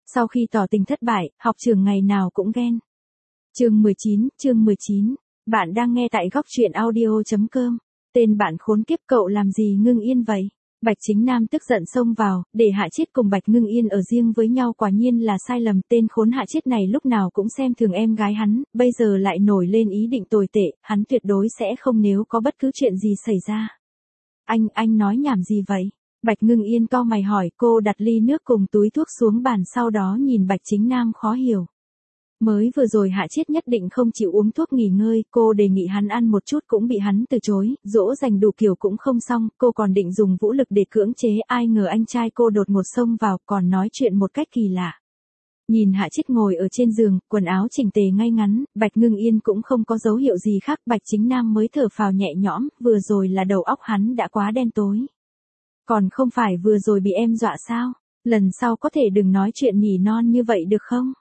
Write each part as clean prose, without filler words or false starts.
Sau khi tỏ tình thất bại, học trưởng ngày nào cũng ghen. Chương 19, bạn đang nghe tại góc truyện audio.com. Tên bạn khốn kiếp, cậu làm gì Ngưng Yên vậy? Bạch Chính Nam tức giận xông vào, để Hạ Chiết cùng Bạch Ngưng Yên ở riêng với nhau quả nhiên là sai lầm. Tên khốn Hạ Chiết này lúc nào cũng xem thường em gái hắn, bây giờ lại nổi lên ý định tồi tệ, hắn tuyệt đối sẽ không nếu có bất cứ chuyện gì xảy ra. Anh nói nhảm gì vậy? Bạch Ngưng Yên cau mày hỏi, cô đặt ly nước cùng túi thuốc xuống bàn sau đó nhìn Bạch Chính Nam khó hiểu. Mới vừa rồi Hạ Chiết nhất định không chịu uống thuốc nghỉ ngơi, cô đề nghị hắn ăn một chút cũng bị hắn từ chối, dỗ dành đủ kiểu cũng không xong, cô còn định dùng vũ lực để cưỡng chế, ai ngờ anh trai cô đột ngột xông vào, còn nói chuyện một cách kỳ lạ. Nhìn Hạ Chiết ngồi ở trên giường, quần áo chỉnh tề ngay ngắn, Bạch Ngưng Yên cũng không có dấu hiệu gì khác, Bạch Chính Nam mới thở phào nhẹ nhõm, vừa rồi là đầu óc hắn đã quá đen tối. Còn không phải vừa rồi bị em dọa sao? Lần sau có thể đừng nói chuyện nỉ non như vậy được không?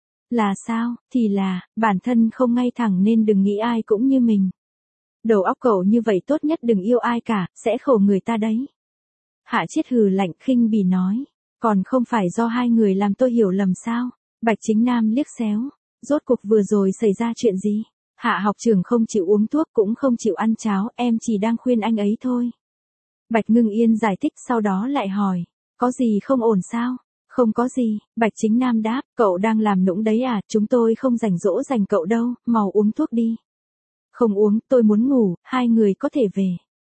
Là sao? Thì là, bản thân không ngay thẳng nên đừng nghĩ ai cũng như mình. Đầu óc cậu như vậy tốt nhất đừng yêu ai cả, sẽ khổ người ta đấy. Hạ Chiết hừ lạnh khinh bỉ nói. Còn không phải do hai người làm tôi hiểu lầm sao? Bạch Chính Nam liếc xéo. Rốt cuộc vừa rồi xảy ra chuyện gì? Hạ học trưởng không chịu uống thuốc cũng không chịu ăn cháo, em chỉ đang khuyên anh ấy thôi. Bạch Ngưng Yên giải thích sau đó lại hỏi. Có gì không ổn sao? Không có gì, Bạch Chính Nam đáp, cậu đang làm nũng đấy à, chúng tôi không rảnh dỗ dành cậu đâu, mau uống thuốc đi. Không uống, tôi muốn ngủ, hai người có thể về.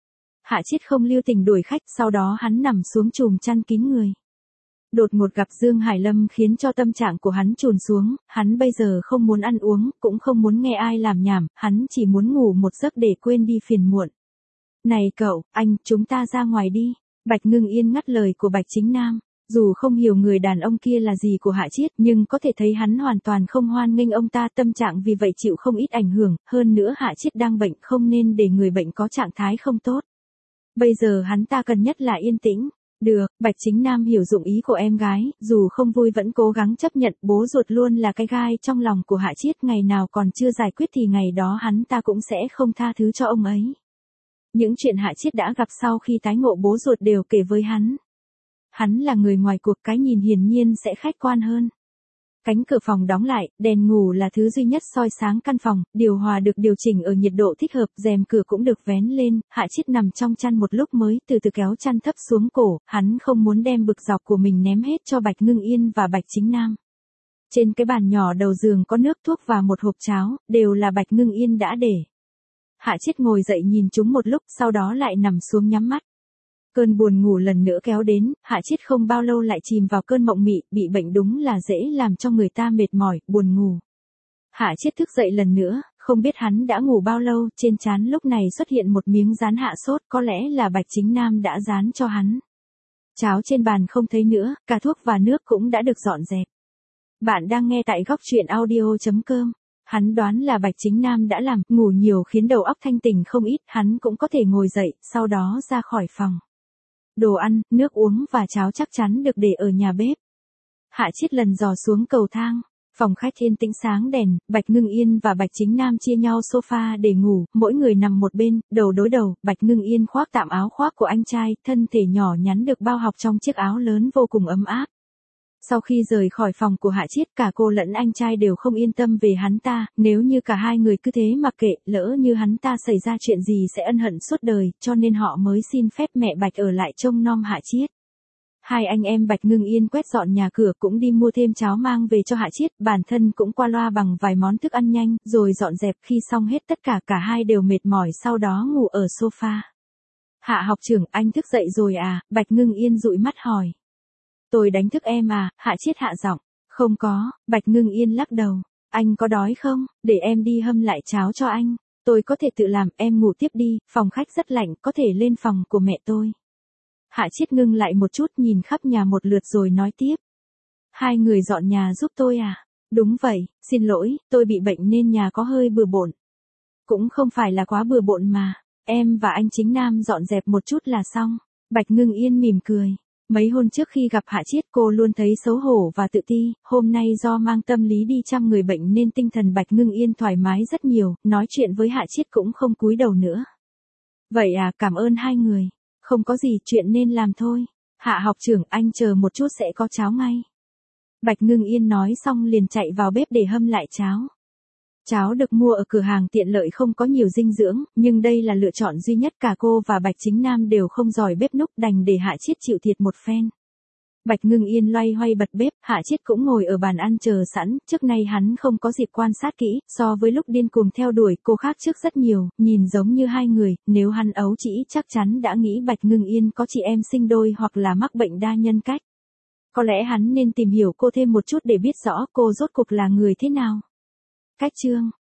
Hạ Chiết không lưu tình đuổi khách, sau đó hắn nằm xuống chùm chăn kín người. Đột ngột gặp Dương Hải Lâm khiến cho tâm trạng của hắn trùn xuống, hắn bây giờ không muốn ăn uống, cũng không muốn nghe ai làm nhảm, hắn chỉ muốn ngủ một giấc để quên đi phiền muộn. Này cậu, chúng ta ra ngoài đi. Bạch Ngưng Yên ngắt lời của Bạch Chính Nam. Dù không hiểu người đàn ông kia là gì của Hạ Chiết, nhưng có thể thấy hắn hoàn toàn không hoan nghênh ông ta, tâm trạng vì vậy chịu không ít ảnh hưởng, hơn nữa Hạ Chiết đang bệnh, không nên để người bệnh có trạng thái không tốt. Bây giờ hắn ta cần nhất là yên tĩnh. Được, Bạch Chính Nam hiểu dụng ý của em gái, dù không vui vẫn cố gắng chấp nhận, bố ruột luôn là cái gai trong lòng của Hạ Chiết, ngày nào còn chưa giải quyết thì ngày đó hắn ta cũng sẽ không tha thứ cho ông ấy. Những chuyện Hạ Chiết đã gặp sau khi tái ngộ bố ruột đều kể với hắn. Hắn là người ngoài cuộc, cái nhìn hiển nhiên sẽ khách quan hơn. Cánh cửa phòng đóng lại, đèn ngủ là thứ duy nhất soi sáng căn phòng, điều hòa được điều chỉnh ở nhiệt độ thích hợp, rèm cửa cũng được vén lên, Hạ Chiết nằm trong chăn một lúc mới từ từ kéo chăn thấp xuống cổ, hắn không muốn đem bực dọc của mình ném hết cho Bạch Ngưng Yên và Bạch Chính Nam. Trên cái bàn nhỏ đầu giường có nước thuốc và một hộp cháo, đều là Bạch Ngưng Yên đã để. Hạ Chiết ngồi dậy nhìn chúng một lúc, sau đó lại nằm xuống nhắm mắt. Cơn buồn ngủ lần nữa kéo đến, Hạ Chiết không bao lâu lại chìm vào cơn mộng mị, bị bệnh đúng là dễ làm cho người ta mệt mỏi, buồn ngủ. Hạ Chiết thức dậy lần nữa, không biết hắn đã ngủ bao lâu, trên trán lúc này xuất hiện một miếng dán hạ sốt, có lẽ là Bạch Chính Nam đã dán cho hắn. Cháo trên bàn không thấy nữa, cả thuốc và nước cũng đã được dọn dẹp. Bạn đang nghe tại góc truyện audio.com. Hắn đoán là Bạch Chính Nam đã làm, ngủ nhiều khiến đầu óc thanh tỉnh không ít, hắn cũng có thể ngồi dậy, sau đó ra khỏi phòng. Đồ ăn, nước uống và cháo chắc chắn được để ở nhà bếp. Hạ Chiết lần dò xuống cầu thang. Phòng khách yên tĩnh sáng đèn, Bạch Ngưng Yên và Bạch Chính Nam chia nhau sofa để ngủ, mỗi người nằm một bên, đầu đối đầu, Bạch Ngưng Yên khoác tạm áo khoác của anh trai, thân thể nhỏ nhắn được bao bọc trong chiếc áo lớn vô cùng ấm áp. Sau khi rời khỏi phòng của Hạ Chiết, cả cô lẫn anh trai đều không yên tâm về hắn ta, nếu như cả hai người cứ thế mặc kệ, lỡ như hắn ta xảy ra chuyện gì sẽ ân hận suốt đời, cho nên họ mới xin phép mẹ Bạch ở lại trông nom Hạ Chiết. Hai anh em Bạch Ngưng Yên quét dọn nhà cửa cũng đi mua thêm cháo mang về cho Hạ Chiết, bản thân cũng qua loa bằng vài món thức ăn nhanh, rồi dọn dẹp, khi xong hết tất cả cả hai đều mệt mỏi sau đó ngủ ở sofa. Hạ học trưởng, anh thức dậy rồi à? Bạch Ngưng Yên dụi mắt hỏi. Tôi đánh thức em à? Hạ Chiết hạ giọng. Không có, Bạch Ngưng Yên lắc đầu. Anh có đói không? Để em đi hâm lại cháo cho anh. Tôi có thể tự làm, em ngủ tiếp đi, phòng khách rất lạnh, có thể lên phòng của mẹ tôi. Hạ Chiết ngưng lại một chút nhìn khắp nhà một lượt rồi nói tiếp. Hai người dọn nhà giúp tôi à? Đúng vậy, xin lỗi, tôi bị bệnh nên nhà có hơi bừa bộn. Cũng không phải là quá bừa bộn mà, em và anh Chính Nam dọn dẹp một chút là xong. Bạch Ngưng Yên mỉm cười. Mấy hôm trước khi gặp Hạ Chiết cô luôn thấy xấu hổ và tự ti, hôm nay do mang tâm lý đi chăm người bệnh nên tinh thần Bạch Ngưng Yên thoải mái rất nhiều, nói chuyện với Hạ Chiết cũng không cúi đầu nữa. Vậy à, cảm ơn hai người. Không có gì, chuyện nên làm thôi. Hạ học trưởng, anh chờ một chút sẽ có cháo ngay. Bạch Ngưng Yên nói xong liền chạy vào bếp để hâm lại cháo. Cháo được mua ở cửa hàng tiện lợi không có nhiều dinh dưỡng, nhưng đây là lựa chọn duy nhất, cả cô và Bạch Chính Nam đều không giỏi bếp núc, đành để Hạ Chiết chịu thiệt một phen. Bạch Ngưng Yên loay hoay bật bếp, Hạ Chiết cũng ngồi ở bàn ăn chờ sẵn, trước nay hắn không có dịp quan sát kỹ, so với lúc điên cuồng theo đuổi cô khác trước rất nhiều, nhìn giống như hai người, nếu hắn ấu trĩ chắc chắn đã nghĩ Bạch Ngưng Yên có chị em sinh đôi hoặc là mắc bệnh đa nhân cách. Có lẽ hắn nên tìm hiểu cô thêm một chút để biết rõ cô rốt cuộc là người thế nào. Cách chương